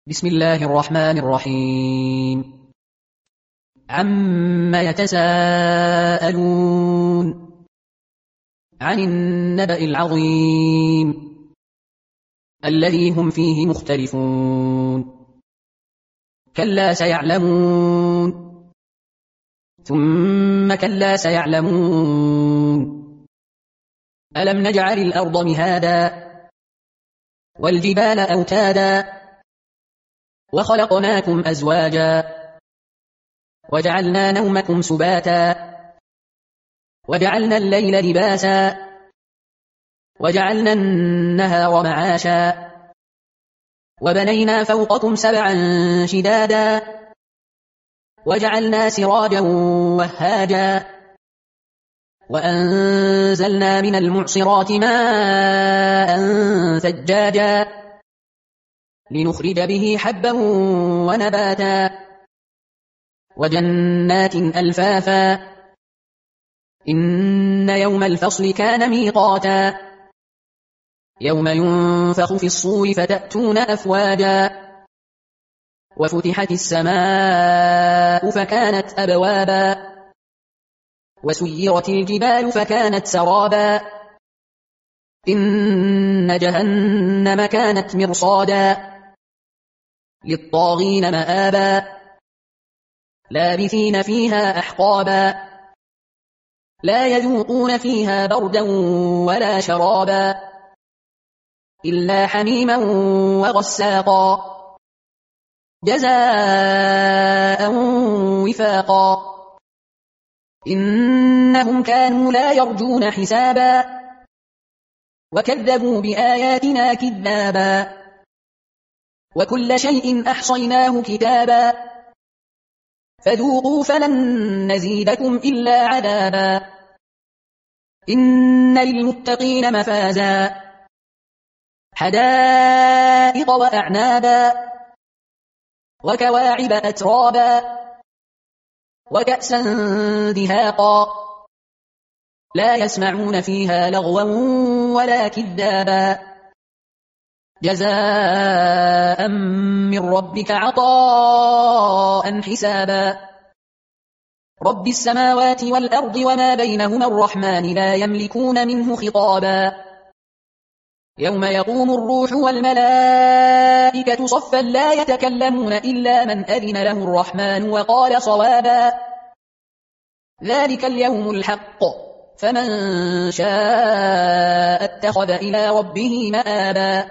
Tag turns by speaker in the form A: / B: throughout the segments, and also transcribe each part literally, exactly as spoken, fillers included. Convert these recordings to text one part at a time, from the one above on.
A: بسم الله الرحمن الرحيم. عم يتساءلون عن النبأ العظيم الذي هم فيه مختلفون كلا سيعلمون ثم كلا سيعلمون ألم نجعل الأرض مهادا والجبال أوتادا وخلقناكم أزواجا وجعلنا نومكم سباتا وجعلنا الليل لباسا وجعلنا النهار معاشا وبنينا فوقكم سبعا شدادا وجعلنا سراجا وهاجا وأنزلنا من المعصرات ماء ثجاجا لنخرج به حبا ونباتا وجنات ألفافا إن يوم الفصل كان ميقاتا يوم ينفخ في الصور فتأتون أفواجا وفتحت السماء فكانت أبوابا وسيرت الجبال فكانت سرابا إن جهنم كانت مرصادا للطاغين مآبا لابثين فيها أحقابا لا يذوقون فيها بردا ولا شرابا إلا حميما وغساقا جزاء وفاقا إنهم كانوا لا يرجون حسابا وكذبوا بآياتنا كذابا وكل شيء أحصيناه كتابا فذوقوا فلن نزيدكم إلا عذابا إن للمتقين مفازا حدائق وأعنابا وكواعب أترابا وكأسا دهاقا لا يسمعون فيها لغوا ولا كذابا جزاء من ربك عطاء حسابا رب السماوات والأرض وما بينهما الرحمن لا يملكون منه خطابا يوم يقوم الروح والملائكة صفا لا يتكلمون إلا من أذن له الرحمن وقال صوابا ذلك اليوم الحق فمن شاء اتخذ إلى ربه مآبا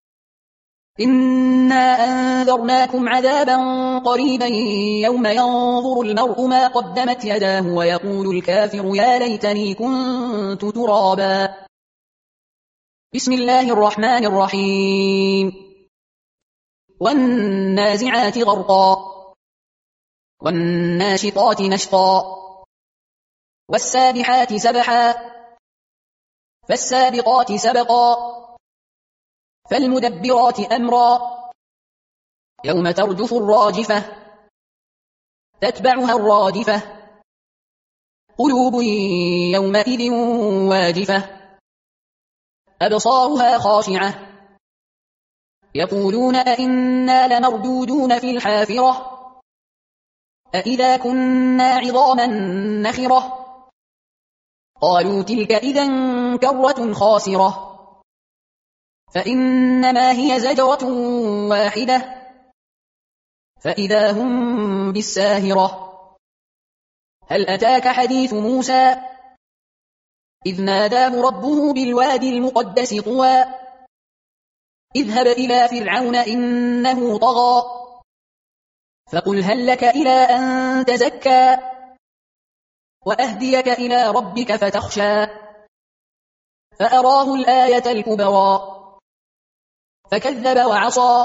A: إنا أنذرناكم عذابا قريبا يوم ينظر المرء ما قدمت يداه ويقول الكافر يا ليتني كنت ترابا بسم الله الرحمن الرحيم والنازعات غرقا والناشطات نشطا والسابحات سبحا فالسابقات سبقا فالمدبرات أمرا يوم ترجف الراجفة تتبعها الرادفة قلوب يومئذ واجفة أبصارها خاشعة يقولون أئنا لمردودون في الحافرة أئذا كنا عظاما نخرة قالوا تلك إذن كرة خاسرة فإنما هي زجرة واحدة فإذا هم بالساهرة هل أتاك حديث موسى إذ ناداه ربه بالوادي المقدس طوى اذهب إلى فرعون إنه طغى فقل هل لك إلى أن تزكى وأهديك إلى ربك فتخشى فأراه الآية الكبرى فكذب وعصى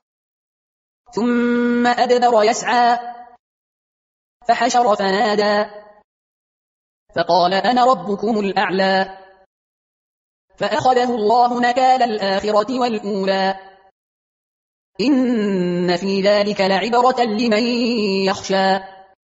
A: ثم أدبر يسعى فحشر فنادى فقال أنا ربكم الأعلى فأخذه الله نكال الآخرة والأولى إن في ذلك لعبرة لمن يخشى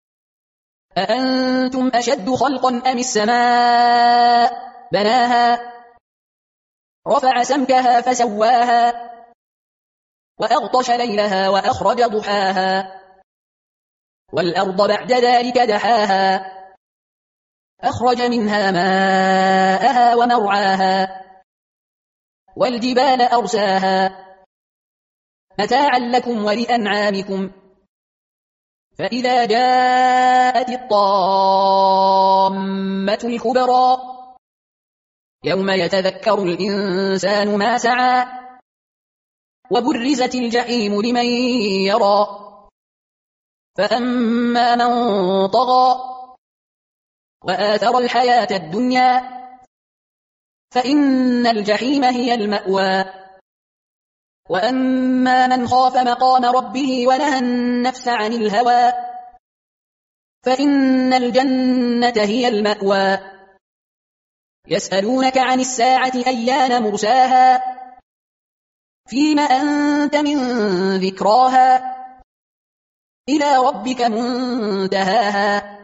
A: أأنتم أشد خلقا أم السماء بناها رفع سمكها فسواها وأغطش ليلها وأخرج ضحاها والأرض بعد ذلك دحاها أخرج منها ماءها ومرعاها والجبال أرساها متاعا لكم ولأنعامكم فإذا جاءت الطامة الكبرى يوم يتذكر الإنسان ما سعى وبرزت الجحيم لمن يرى فأما من طغى وآثر الحياة الدنيا فإن الجحيم هي المأوى وأما من خاف مقام ربه ونهى النفس عن الهوى فإن الجنة هي المأوى يسألونك عن الساعة أيان مرساها فيما أنت من ذكراها إلى ربك منتهاها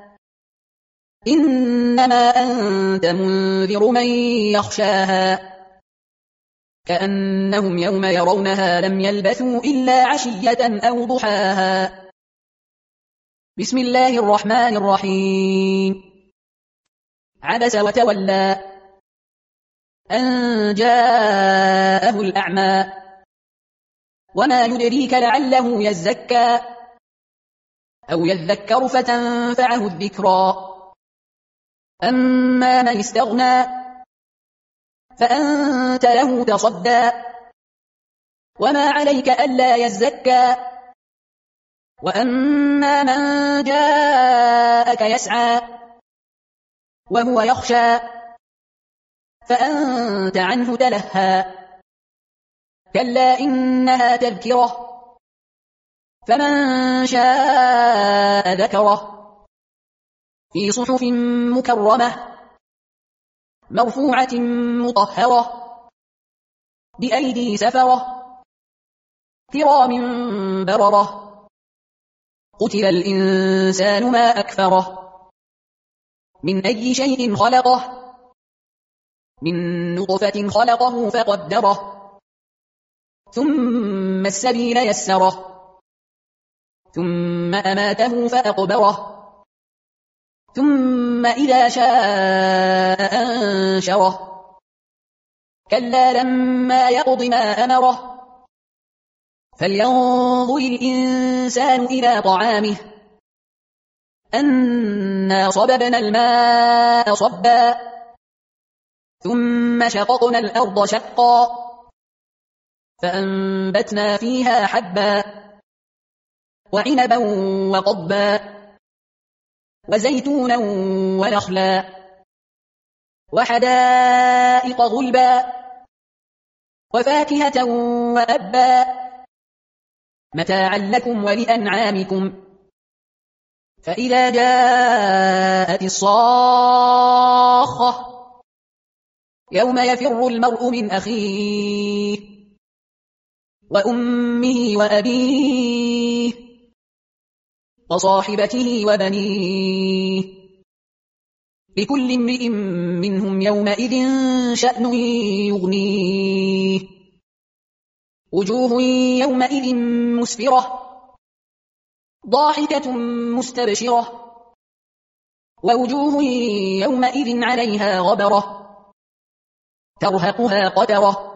A: إنما أنت منذر من يخشاها كأنهم يوم يرونها لم يلبثوا إلا عشية أو ضحاها بسم الله الرحمن الرحيم عبس وتولى أن جاءه الأعمى وما يدريك لعله يزكى أو يذكر فتنفعه الذكرى أما من استغنى فأنت له تصدى وما عليك ألا يزكى وأما من جاءك يسعى وهو يخشى فأنت عنه تلهى كلا إنها تذكرة فمن شاء ذكره في صحف مكرمة مرفوعة مطهرة بأيدي سفرة كرام بررة قتل الإنسان ما أكفره من أي شيء خلقه من نطفة خلقه فقدره ثم السبيل يسره ثم أماته فأقبره ثم إذا شاء أنشره كلا لما يقض ما أمره فلينظر الإنسان إلى طعامه أنا صببنا الماء صبا ثم شققنا الأرض شقا فأنبتنا فيها حبا وعنبا وقضبا وزيتونا ونخلا وحدائق غلبا وفاكهة وأبا متاعا لكم ولأنعامكم فإذا جاءت الصاخة يوم يفر المرء من أخيه وأمه وأبيه وصاحبته وبنيه لكل امرئ منهم يومئذ شأن يغنيه وجوه يومئذ مسفرة ضاحكة مستبشرة ووجوه يومئذ عليها غبرة ترهقها قترة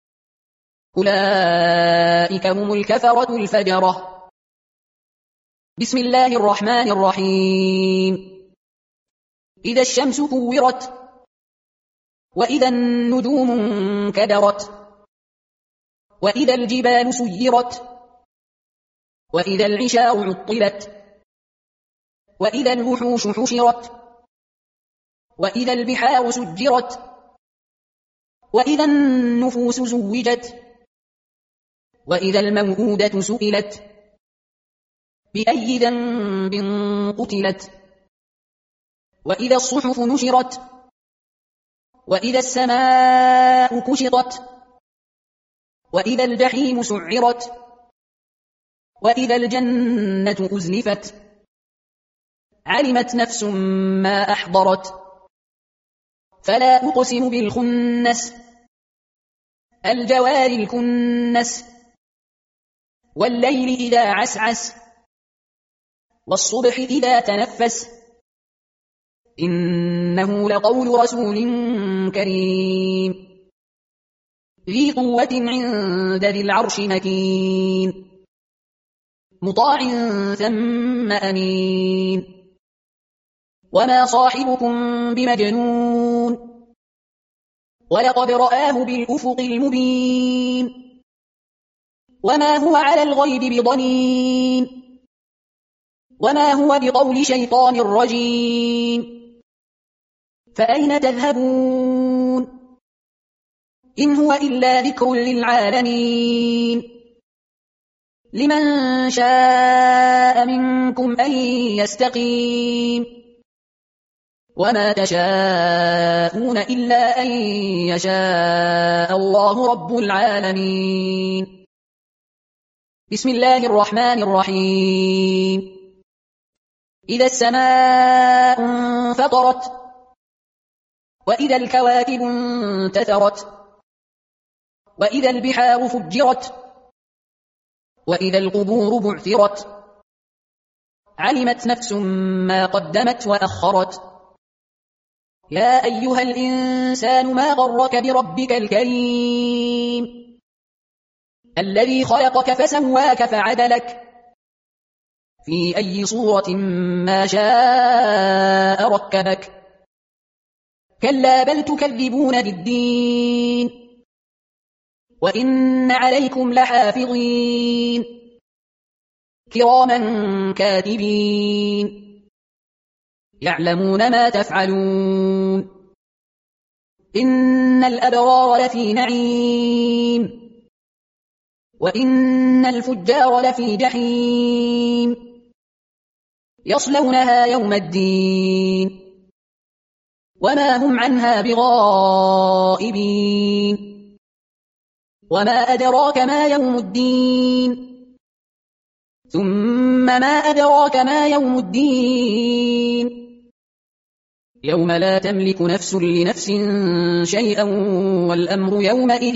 A: أولئك هم الكفرة الفجرة بسم الله الرحمن الرحيم إذا الشمس كورت وإذا النجوم انكدرت وإذا الجبال سيرت وإذا العشار عطلت وإذا الوحوش حشرت وإذا البحار سجرت وإذا النفوس زوجت وإذا الموءودة سئلت بأي ذنب قتلت وإذا الصحف نشرت وإذا السماء كشطت وإذا الجحيم سعرت وإذا الجنة أزلفت علمت نفس ما أحضرت فلا أقسم بالخنس الجوار الكنس والليل إذا عسعس والصبح إذا تنفس إنه لقول رسول كريم ذي قوة عند ذي العرش مكين مطاع ثم أمين وما صاحبكم بمجنون ولقد رآه بالأفق المبين وما هو على الغيب بضنين وما هو بقول شيطان رجيم فأين تذهبون إن هو إلا ذكر للعالمين لمن شاء منكم أن يستقيم وما تشاءون إلا أن يشاء الله رب العالمين بسم الله الرحمن الرحيم إذا السماء انفطرت وإذا الكواكب انتثرت وإذا البحار فجرت وإذا القبور بعثرت علمت نفس ما قدمت وأخرت يا أيها الإنسان ما غرك بربك الكريم الذي خلقك فسواك فعدلك في أي صورة ما شاء ركبك كلا بل تكذبون بالدين وإن عليكم لحافظين كراما كاتبين يعلمون ما تفعلون إن الأبرار لفي نعيم وإن الفجار لفي جحيم يصلونها يوم الدين وما هم عنها بغائبين وما أدراك ما يوم الدين ثم ما أدراك ما يوم الدين يوم لا تملك نفس لنفس شيئا والأمر يومئذ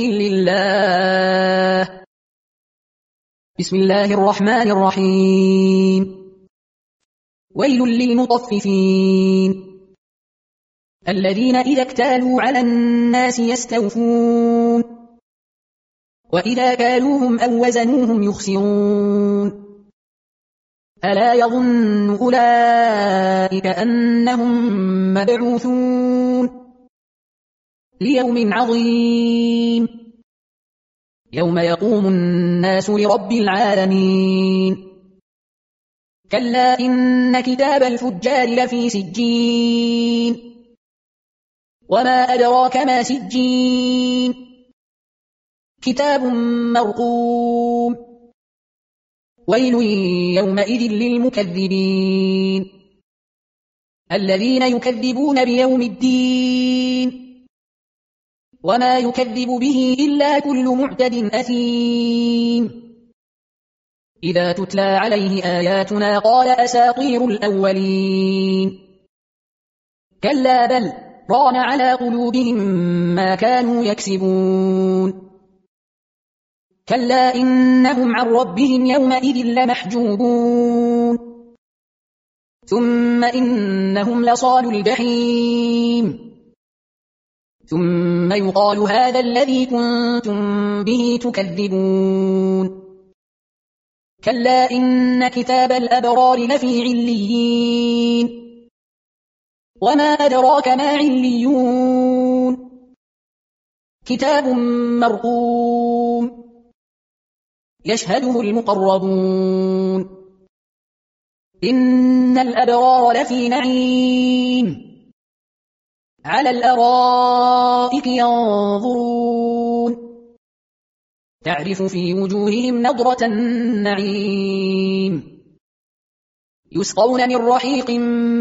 A: لله بسم الله الرحمن الرحيم ويل للمطففين الذين إذا اكتالوا على الناس يستوفون وإذا كالوهم أو وزنوهم يخسرون ألا يظن أولئك أنهم مبعوثون ليوم عظيم يوم يقوم الناس لرب العالمين كلا إن كتاب الفجار لفي سجين وما أدراك ما سجين كتاب مرقوم ويل يومئذ للمكذبين الذين يكذبون بيوم الدين وما يكذب به إلا كل معتد أثيم إذا تتلى عليه آياتنا قال أساطير الأولين كلا بل ران على قلوبهم ما كانوا يكسبون كلا إنهم عن ربهم يومئذ لمحجوبون ثم إنهم لصالوا الجحيم ثم يقال هذا الذي كنتم به تكذبون كلا إن كتاب الأبرار لفي عليين وما أدراك ما عليون كتاب مرقوم يشهده المقربون إن الأبرار لفي نعيم على الأرائك ينظرون تعرف في وجوههم نضرة النعيم يسقون من رحيق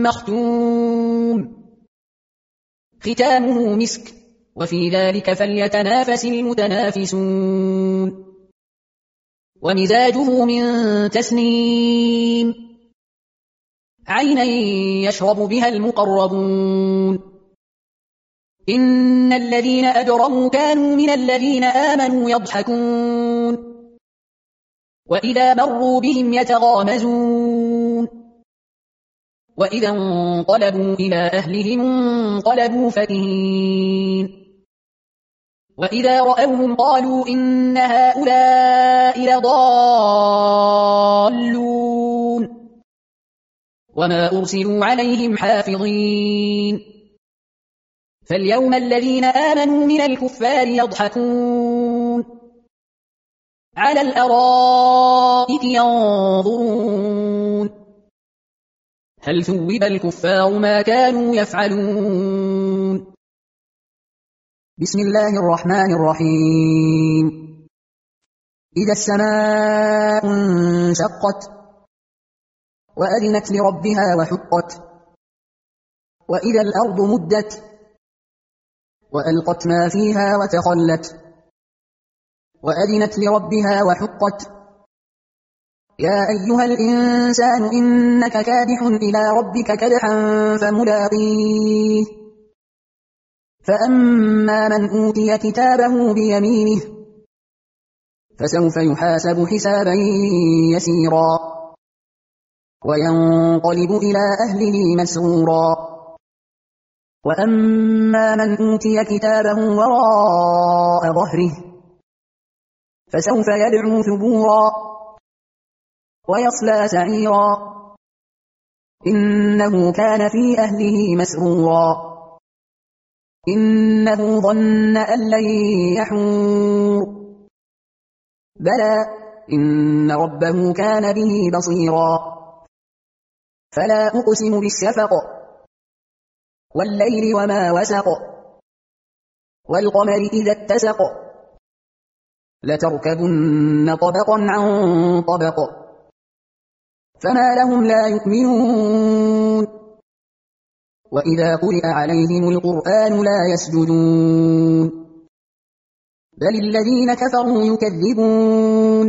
A: مختوم ختامه مسك وفي ذلك فليتنافس المتنافسون ومزاجه من تسنيم عينا يشرب بها المقربون إن الذين أجرموا كانوا من الذين آمنوا يضحكون وإذا مروا بهم يتغامزون وإذا انقلبوا إلى أهلهم انقلبوا فكهين وإذا رأوهم قالوا إن هؤلاء لضالون وما أرسلوا عليهم حافظين فاليوم الذين آمنوا من الكفار يضحكون على الأرائك ينظرون هل ثوب الكفار ما كانوا يفعلون.
B: بسم الله الرحمن الرحيم. إذا السماء انشقت وأذنت لربها وحقت وإذا الأرض مدت وألقت ما فيها وتخلت وأذنت لربها وحقت يا أيها الإنسان إنك كادح إلى ربك كدحا فملاقيه فأما من أوتي كتابه بيمينه فسوف يحاسب حسابا يسيرا وينقلب إلى أهله مسرورا وأما من أوتي كتابه وراء ظهره فسوف يدعو ثبورا ويصلى سعيرا إنه كان في أهله مسرورا إنه ظن أن لن يحور بلى إن ربه كان به بصيرا فلا أقسم بالشفق والليل وما وسق والقمر إذا اتسق لتركبن طبقا عن طبق فما لهم لا يؤمنون وإذا قرئ عليهم القرآن لا يسجدون بل الذين كفروا يكذبون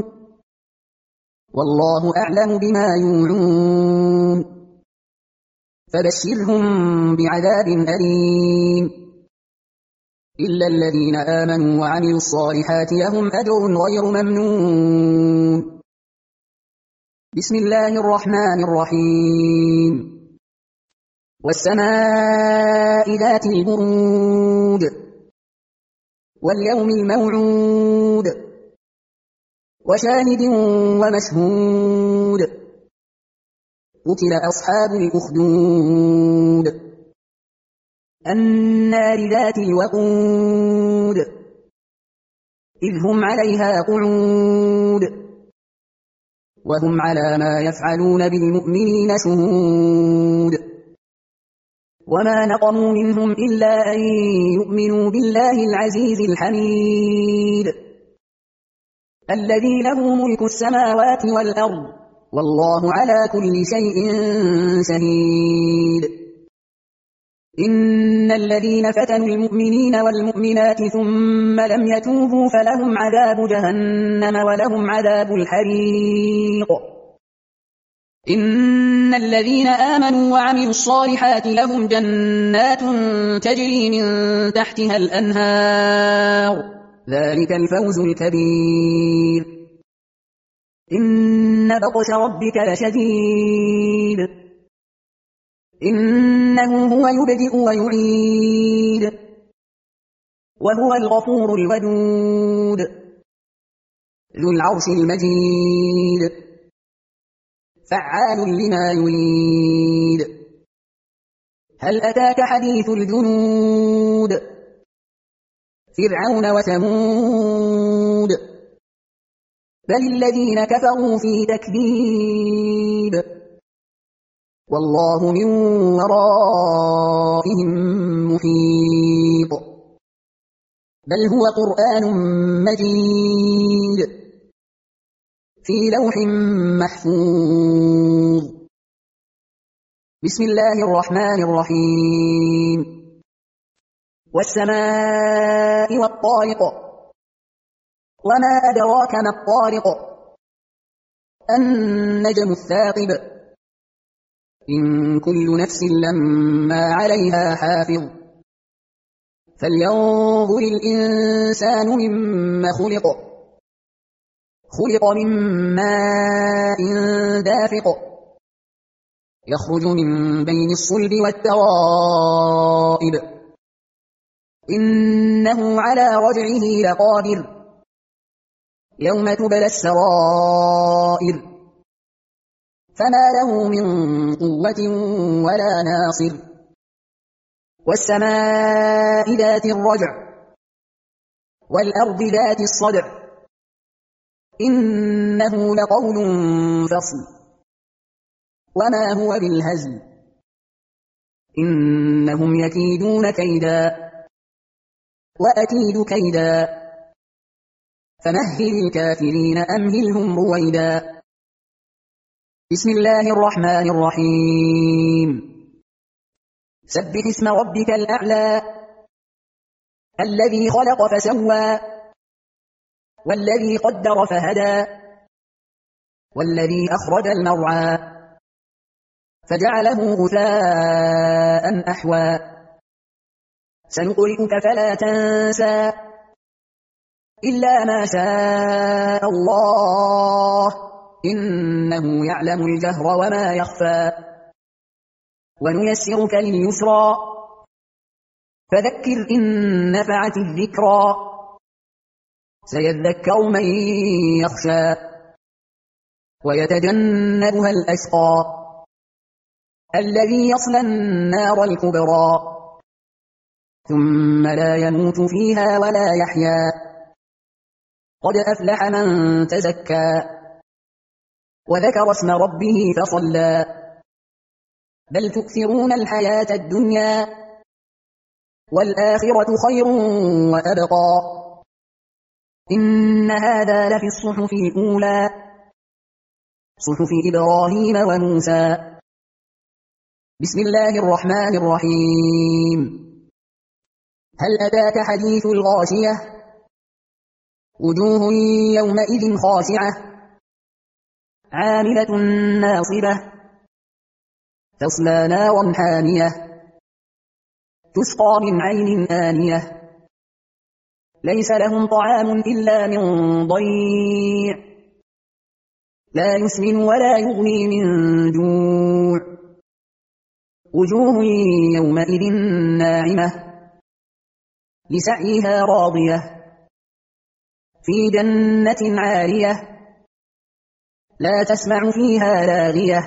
B: والله أعلم بما يوعون فبشرهم بعذاب أليم إلا الذين آمنوا وعملوا الصالحات لهم أجر غير ممنون. بسم الله الرحمن الرحيم. والسماء ذات البروج واليوم الموعود وشاهد ومشهود قتل أصحاب الأخدود النار ذات الوقود إذ هم عليها قعود وهم على ما يفعلون بالمؤمنين شهود وما نقموا منهم إلا أن يؤمنوا بالله العزيز الحميد الذي له ملك السماوات والأرض والله على كل شيء شهيد. إن الذين فتنوا المؤمنين والمؤمنات ثم لم يتوبوا فلهم عذاب جهنم ولهم عذاب الحريق. إن الذين آمنوا وعملوا الصالحات لهم جنات تجري من تحتها الأنهار ذلك الفوز الكبير. إن بطش ربك لشديد إنه هو يبدئ ويعيد وهو الغفور الودود ذو العرش المجيد فعال لما يريد. هل أتاك حديث الجنود فرعون وثمود بل الذين كفروا في تكذيب والله من ورائهم محيط بل هو قرآن مجيد في لوح محفوظ. بسم الله الرحمن الرحيم. والسماء والطارق وما أدراك ما الطارق النجم الثاقب إن كل نفس لما عليها حافظ فلينظر الإنسان مما خلق خلق من ماء دافق يخرج من بين الصلب والترائب إنه على رجعه لقادر يوم تبلى السرائر فما له من قوة ولا ناصر والسماء ذات الرجع والأرض ذات الصدع إنه لقول فصل وما هو بالهزل إنهم يكيدون كيدا وأكيد كيدا فمهل الكافرين أمهلهم رويدا بسم الله الرحمن الرحيم سبح اسم ربك الأعلى الذي خلق فسوى والذي قدر فهدى والذي أخرج المرعى فجعله غثاء أحوى سنقرئك فلا تنسى إلا ما شاء الله إنه يعلم الجهر وما يخفى ونيسرك لليسرى فذكر إن نفعت الذكرى سيذكر من يخشى ويتجنبها الأشقى الذي يصلى النار الكبرى ثم لا يموت فيها ولا يحيا قد أفلح من تزكى وذكر اسم ربه فصلى بل تؤثرون الحياة الدنيا والآخرة خير وأبقى إن هذا لفي الصحف الأولى صحف إبراهيم وموسى بسم الله الرحمن الرحيم هل أتاك حديث الغاشية وجوه يومئذ خاشعة عاملة ناصبة تصلى نارا حامية تسقى من عين آنية ليس لهم طعام إلا من ضيع لا يسمن ولا يغني من جوع وجوه يومئذ ناعمة لسعيها راضية في جنة عالية لا تسمع فيها لاغية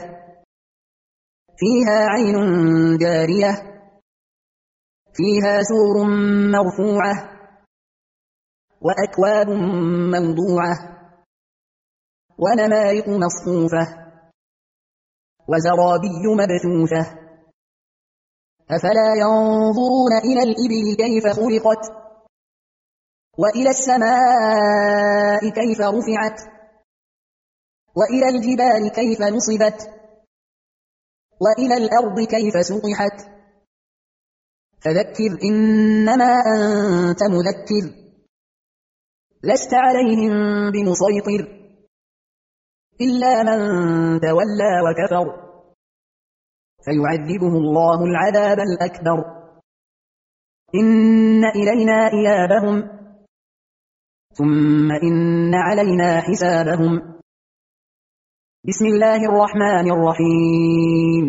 B: فيها عين جارية فيها سور مرفوعة وأكواب موضوعة ونمارق مصفوفة وزرابي مبثوثة أفلا ينظرون إلى الإبل كيف خلقت وإلى السماء كيف رفعت وإلى الجبال كيف نصبت وإلى الأرض كيف سطحت فذكر إنما أنت مذكر لست عليهم بمسيطر إلا من تولى وكفر فيعذبه الله العذاب الأكبر إن إلينا إيابهم ثم إن علينا حسابهم بسم الله الرحمن الرحيم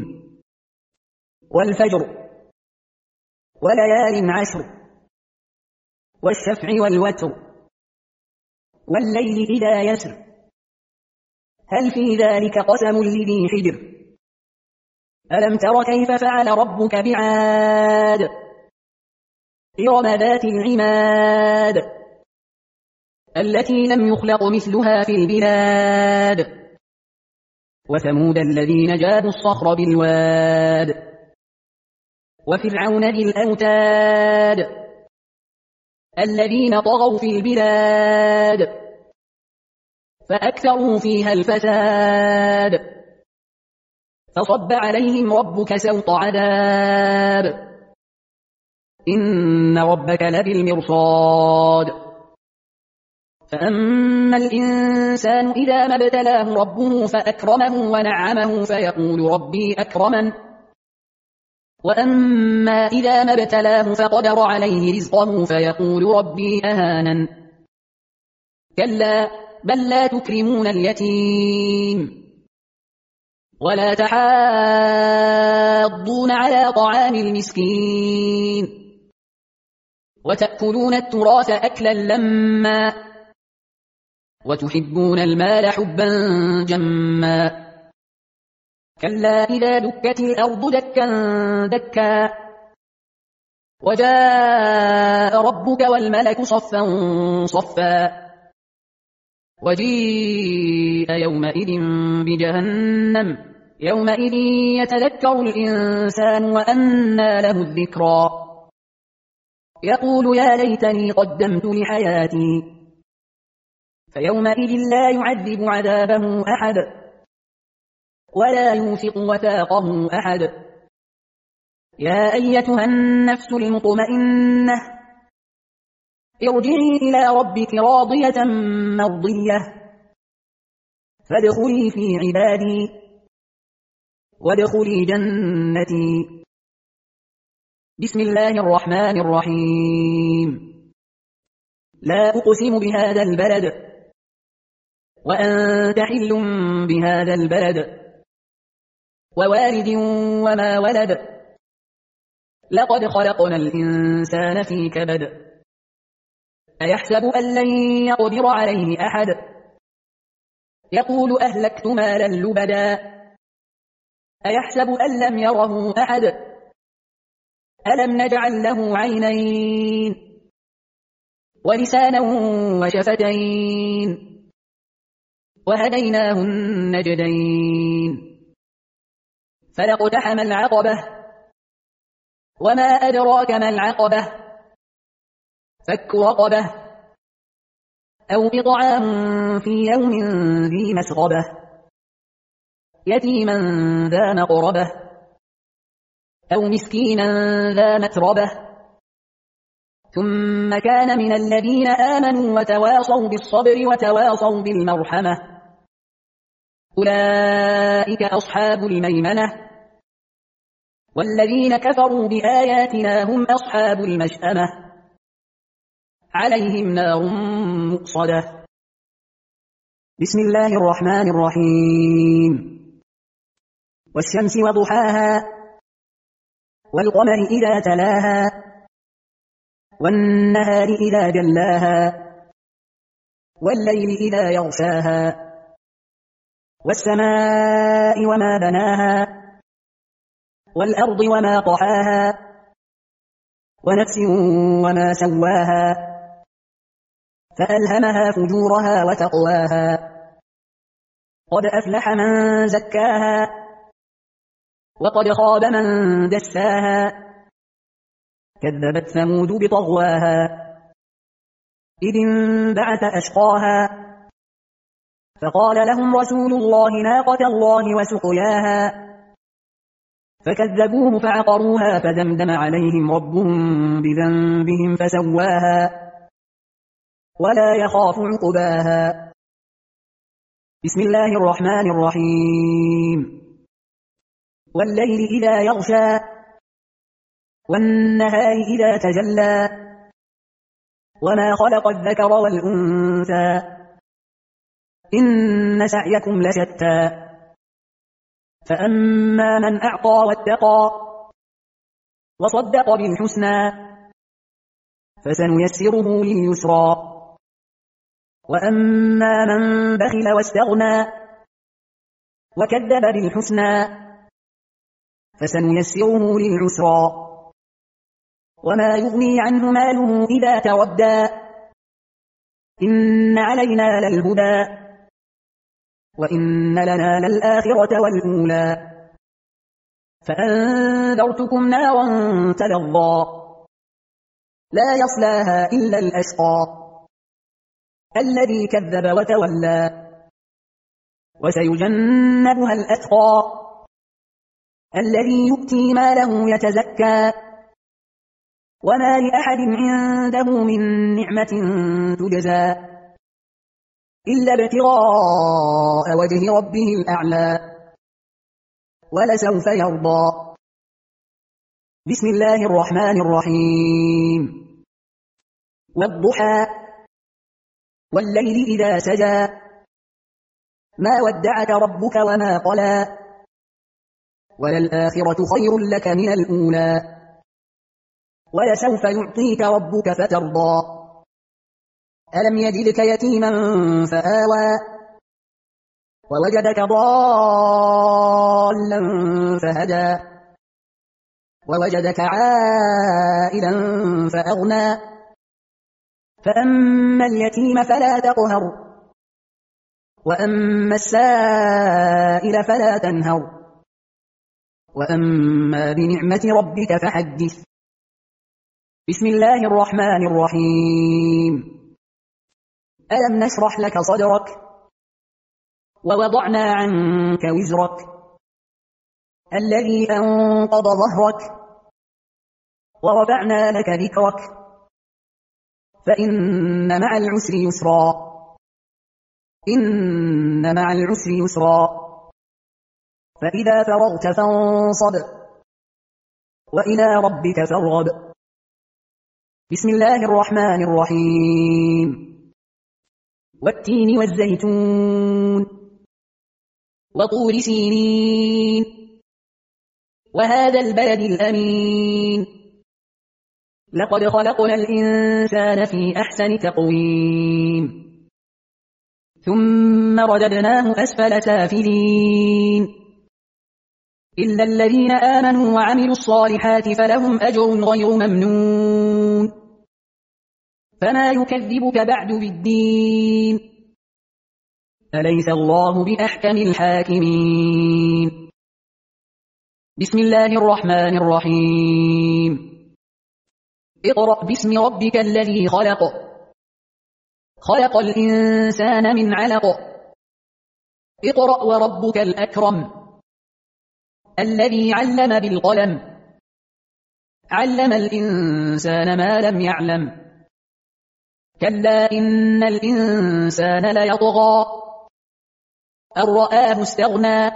B: والفجر وليال عشر والشفع والوتر والليل إذا يسر هل في ذلك قسم لذي حجر ألم تر كيف فعل ربك بعاد إرم ذات العماد التي لم يخلق مثلها في البلاد وثمود الذين جابوا الصخر بالواد وفرعون ذي الأوتاد الذين طغوا في البلاد فأكثروا فيها الفساد فصب عليهم ربك سوط عذاب إن ربك لبالمرصاد فأما الإنسان إذا ما ابتلاه ربه فأكرمه ونعمه فيقول ربي أكرمن وأما إذا ما ابتلاه فقدر عليه رزقه فيقول ربي أهانن كلا بل لا تكرمون اليتيم ولا تحاضون على طعام المسكين وتأكلون التراث أكلا لما وتحبون المال حبا جما كلا إذا دكت الأرض دكا دكا وجاء ربك والملك صفا صفا وجيء يومئذ بجهنم يومئذ يتذكر الإنسان وأنى له الذكرى يقول يا ليتني قدمت لحياتي فيومئذ لا يعذب عذابه أحد ولا يوثق وثاقه أحد يا أيتها النفس المطمئنة ارجعي إلى ربك راضية مرضية فادخلي في عبادي وادخلي جنتي بسم الله الرحمن الرحيم لا أقسم بهذا البلد وأنت حل بهذا البلد ووالد وما ولد لقد خلقنا الإنسان في كبد أيحسب أن لن يقدر عليه أحد يقول أهلكت مالا لبدا أيحسب أن لم يره أحد ألم نجعل له عينين ولسانا وشفتين وهديناه النجدين فلاقتحم العقبة وما أدراك ما العقبة فك رقبة أو إطعام في يوم ذي مسغبة يتيما ذا مقربة أو مسكينا ذا متربة ثم كان من الذين آمنوا وتواصوا بالصبر وتواصوا بالمرحمة أولئك أصحاب الميمنة والذين كفروا بآياتنا هم أصحاب المشأمة عليهم نار مؤصدة بسم الله الرحمن الرحيم والشمس وضحاها والقمر إذا تلاها والنهار إذا جلاها والليل إذا يغشاها والسماء وما بناها والأرض وما طحاها ونفس وما سواها فألهمها فجورها وتقواها قد أفلح من زكاها وقد خاب من دساها كذبت ثمود بطغواها إذ انبعث أشقاها فقال لهم رسول الله ناقة الله وسقياها فكذبوه فعقروها فدمدم عليهم ربهم بذنبهم فسواها ولا يخاف عقباها بسم الله الرحمن الرحيم والليل إذا يغشى والنهار إذا تجلى وما خلق الذكر والأنثى إن سعيكم لشتى فأما من أعطى واتقى وصدق بالحسنى فسنيسره لليسرى وأما من بخل واستغنى وكذب بالحسنى فسنيسره للعسرى وما يغني عنه ماله إذا تردى إن علينا للهدى وإن لنا للآخرة والأولى فأنذرتكم نارا تلظى لا يصلاها إلا الأشقى الذي كذب وتولى وسيجنبها الأتقى الذي يؤتي ماله يتزكى وما لأحد عنده من نعمة تجزى إلا ابتغاء وجه ربه الأعلى ولسوف يرضى بسم الله الرحمن الرحيم والضحى والليل إذا سجى ما ودعك ربك وما قلى وللآخرة خير لك من الأولى ولسوف يعطيك ربك فترضى ألم يجدك يتيما فآوى ووجدك ضالا فهدى ووجدك عائلا فأغنى فأما اليتيم فلا تقهر وأما السائل فلا تنهر وأما بنعمة ربك فحدث. بسم الله الرحمن الرحيم. ألم نشرح لك صدرك ووضعنا عنك وزرك الذي أنقض ظهرك ورفعنا لك ذكرك فإن مع العسر يسرا إن مع العسر يسرا فإذا فرغت فانصب وإلى ربك فارغب. بسم الله الرحمن الرحيم. والتين والزيتون وطور سينين وهذا البلد الأمين لقد خلقنا الإنسان في أحسن تقويم ثم رددناه أسفل سافلين إلا الذين آمنوا وعملوا الصالحات فلهم أجر غير ممنون فما يكذبك بعد بالدين أليس الله بأحكم الحاكمين. بسم الله الرحمن الرحيم. اقرأ باسم ربك الذي خلق خلق الإنسان من علق اقرأ وربك الأكرم الذي علم بالقلم علم الإنسان ما لم يعلم كلا إن الإنسان ليطغى أن رآه استغنى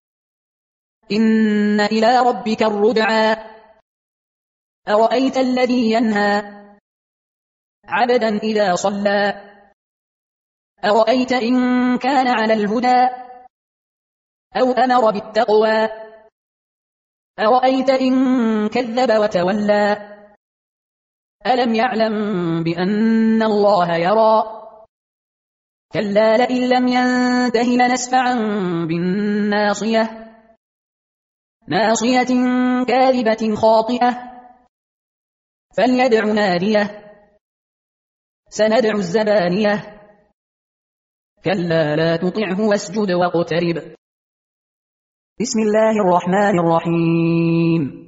B: إن إلى ربك الرجعى أرأيت الذي ينهى عبدا إذا صلى أرأيت إن كان على الهدى أو أمر بالتقوى أرأيت إن كذب وتولى ألم يعلم بأن الله يرى كلا لئن لم ينته لنسفعا بالناصية ناصية كاذبة خاطئة فليدع ناديه سندع الزبانية كلا لا تطعه واسجد واقترب. بسم الله الرحمن الرحيم.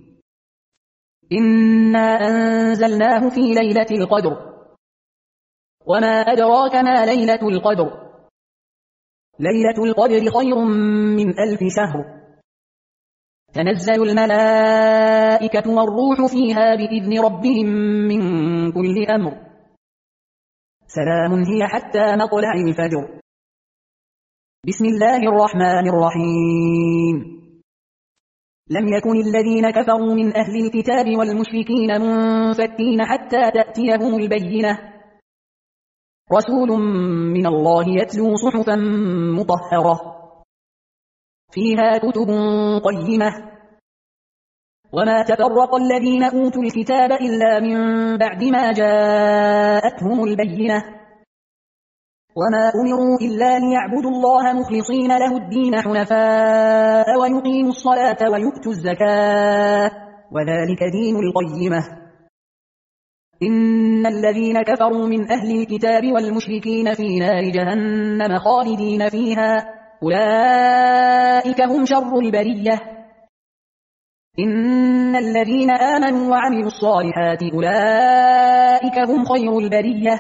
B: إنا أنزلناه في ليلة القدر وما أدراك ما ليلة القدر ليلة القدر خير من ألف شهر تنزل الملائكة والروح فيها بإذن ربهم من كل أمر سلام هي حتى مطلع الفجر. بسم الله الرحمن الرحيم. لم يكن الذين كفروا من أهل الكتاب والمشركين منفكين حتى تأتيهم البينة رسول من الله يتلو صحفا مطهرة فيها كتب قيمة وما تفرق الذين أوتوا الكتاب إلا من بعد ما جاءتهم البينة وما أمروا إلا ليعبدوا الله مخلصين له الدين حنفاء ويقيموا الصلاة ويؤتوا الزكاة وذلك دين القيمة. إن الذين كفروا من أهل الكتاب والمشركين في نار جهنم خالدين فيها أولئك هم شر البرية. إن الذين آمنوا وعملوا الصالحات أولئك هم خير البرية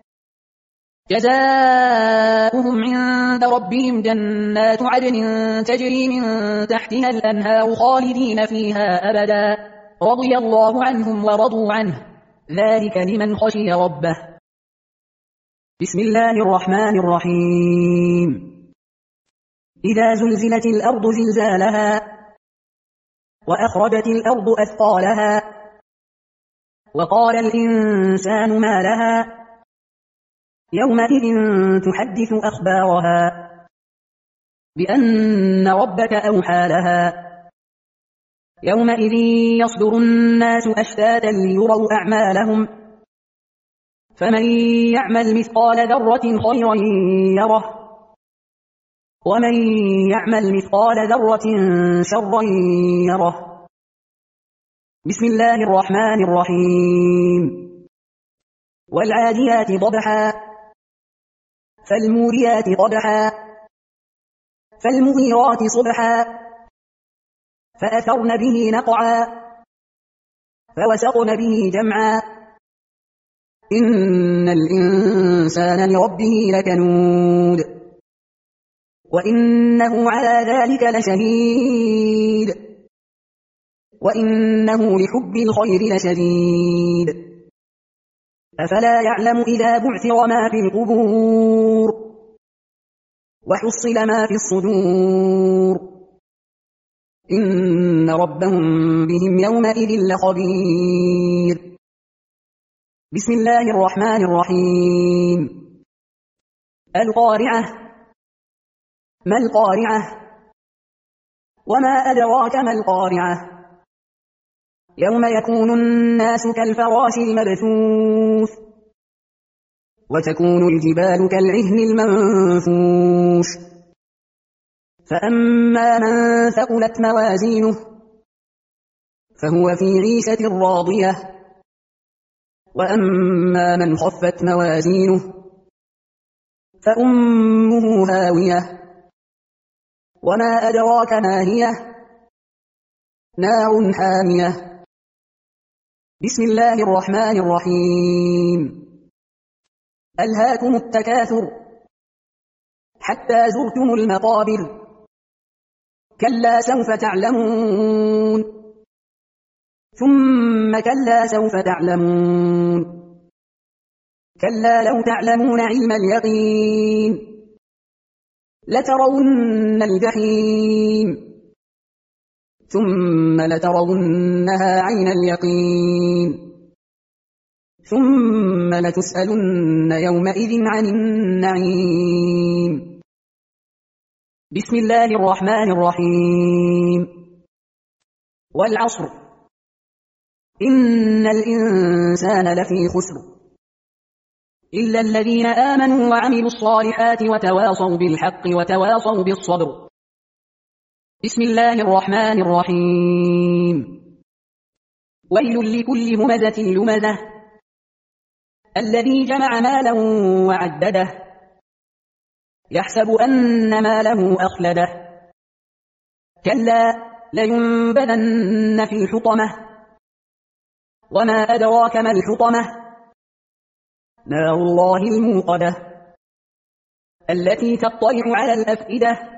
B: جزاؤهم عند ربهم جنات عدن تجري من تحتها الأنهار خالدين فيها أبدا رضي الله عنهم ورضوا عنه ذلك لمن خشي ربه. بسم الله الرحمن الرحيم. إذا زلزلت الأرض زلزالها وأخرجت الأرض أثقالها وقال الإنسان ما لها يومئذ تحدث أخبارها بأن ربك أوحى لها يومئذ يصدر الناس أشتاتا ليروا أعمالهم فمن يعمل مثقال ذرة خيرا يره ومن يعمل مثقال ذرة شرا يره. بسم الله الرحمن الرحيم. والعاديات ضبحا فالموريات قدحا فالمغيرات صبحا فأثرن به نقعا فوسقن به جمعا إن الإنسان لربه لكنود وإنه على ذلك لشهيد وإنه لحب الخير لشديد أفلا يعلم إذا بعثر ما في القبور وحصل ما في الصدور إن ربهم بهم يومئذ لخبير. بسم الله الرحمن الرحيم. القارعة. ما القارعة؟ وما أدراك ما القارعة؟ يوم يكون الناس كالفراش المبثوث وتكون الجبال كالعهن المنفوش فأما من ثقلت موازينه فهو في عيشة راضية وأما من خفت موازينه فأمه هاوية وما أدراك ما هي نار حامية. بسم الله الرحمن الرحيم. ألهاكم التكاثر حتى زرتم المقابر كلا سوف تعلمون ثم كلا سوف تعلمون كلا لو تعلمون علم اليقين لترون الجحيم ثم لترونها عين اليقين ثم لتسألن يومئذ عن النعيم. بسم الله الرحمن الرحيم. والعصر إن الإنسان لفي خسر إلا الذين آمنوا وعملوا الصالحات وتواصوا بالحق وتواصوا بالصبر. بسم الله الرحمن الرحيم. ويل لكل همزة لمزة الذي جمع مالا وعدده يحسب أن ماله أخلده كلا لينبذن في الحطمة وما أدراك ما الحطمة نار الله الموقدة التي تطلع على الأفئدة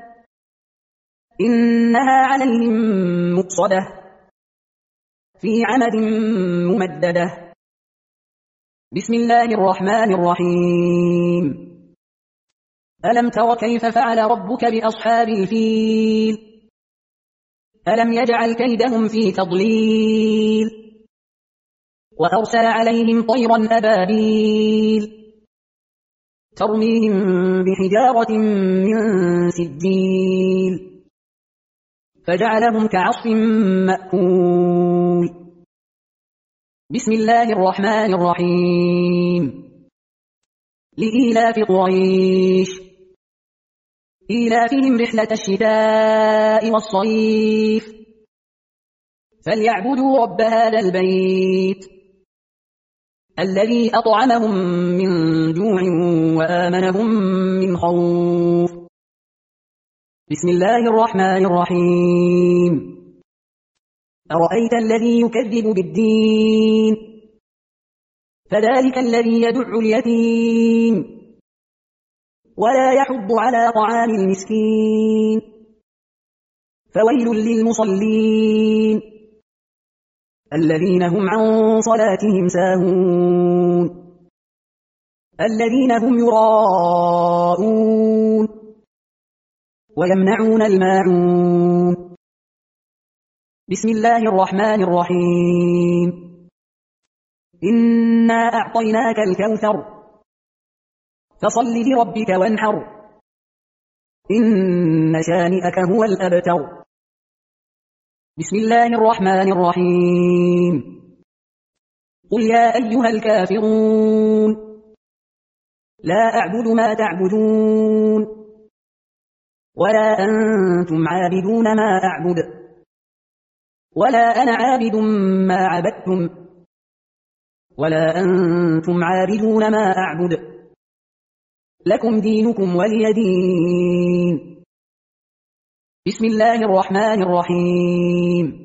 B: إنها عليهم مؤصدة في عمد ممددة. بسم الله الرحمن الرحيم. ألم تر كيف فعل ربك بأصحاب الفيل ألم يجعل كيدهم في تضليل وأرسل عليهم طيرا أبابيل ترميهم بحجارة من سجيل فجعلهم كعصف مأكول. بسم الله الرحمن الرحيم. لإيلاف قريش إيلافهم رحلة الشتاء والصيف فليعبدوا رب هذا البيت الذي أطعمهم من جوع وآمنهم من خوف. بسم الله الرحمن الرحيم. أرأيت الذي يكذب بالدين فذلك الذي يدع اليتيم ولا يحض على طعام المسكين فويل للمصلين الذين هم عن صلاتهم ساهون الذين هم يراءون ويمنعون الماعون. بسم الله الرحمن الرحيم. إنا أعطيناك الكوثر فصل لربك وانحر إن شانئك هو الأبتر. بسم الله الرحمن الرحيم. قل يا أيها الكافرون لا أعبد ما تعبدون ولا أنتم عابدون ما أعبد ولا أنا عابد ما عبدتم ولا أنتم عابدون ما أعبد لكم دينكم ولي دين. بسم الله الرحمن الرحيم.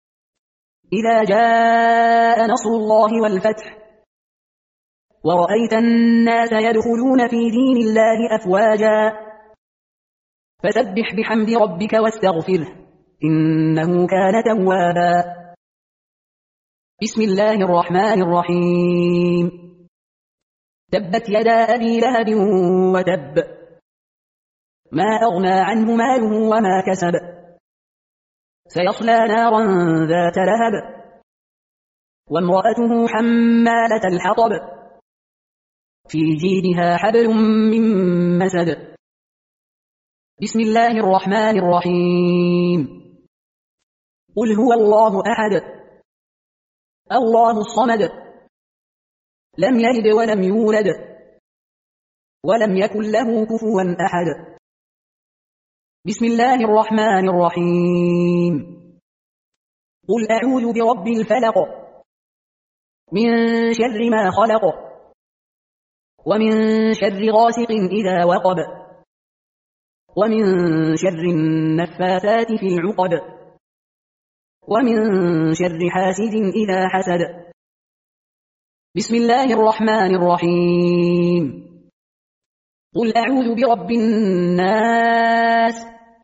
B: إذا جاء نصر الله والفتح ورأيت الناس يدخلون في دين الله أفواجا فسبح بحمد ربك واستغفره إنه كان توابا. بسم الله الرحمن الرحيم. تبت يدا أبي لهب وتب ما أغنى عنه ماله وما كسب سيصلى نارا ذات لهب وامرأته حمالة الحطب في جيدها حبل من مسد. بسم الله الرحمن الرحيم. قل هو الله أحد الله الصمد لم يلد ولم يولد ولم يكن له كفوا أحد. بسم الله الرحمن الرحيم. قل أعوذ برب الفلق من شر ما خلق ومن شر غاسق إذا وقب ومن شر النفاثات في العقد ومن شر حاسد إذا حسد. بسم الله الرحمن الرحيم. قل أعوذ برب الناس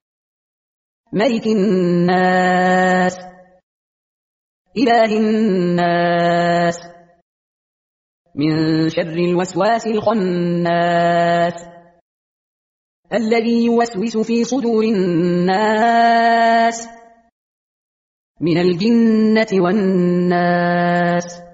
B: ملك الناس إله الناس من شر الوسواس الخناس الذي يوسوس في صدور الناس من الجنة والناس.